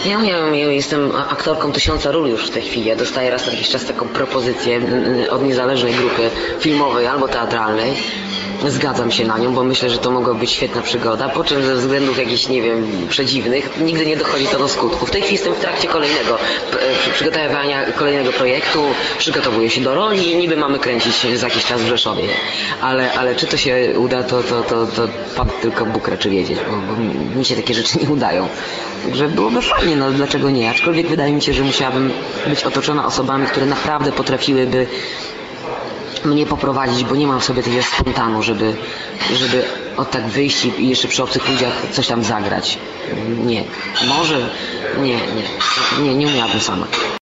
Ja jestem aktorką 1000 ról już w tej chwili. Ja dostaję raz na jakiś czas taką propozycję od niezależnej grupy filmowej albo teatralnej. Zgadzam się na nią, bo myślę, że to mogła być świetna przygoda, po czym ze względów jakichś, nie wiem, przedziwnych, nigdy nie dochodzi to do skutku. W tej chwili jestem w trakcie przygotowywania kolejnego projektu, przygotowuję się do roli i niby mamy kręcić za jakiś czas w Rzeszowie. Ale czy to się uda, to Pan tylko Bóg raczy wiedzieć, bo mi się takie rzeczy nie udają. Także byłoby fajnie, no dlaczego nie? Aczkolwiek wydaje mi się, że musiałabym być otoczona osobami, które naprawdę potrafiłyby mnie poprowadzić, bo nie mam w sobie takiego spontanu, żeby od tak wyjść i jeszcze przy obcych ludziach coś tam zagrać. Nie. Może? Nie umiałabym sama.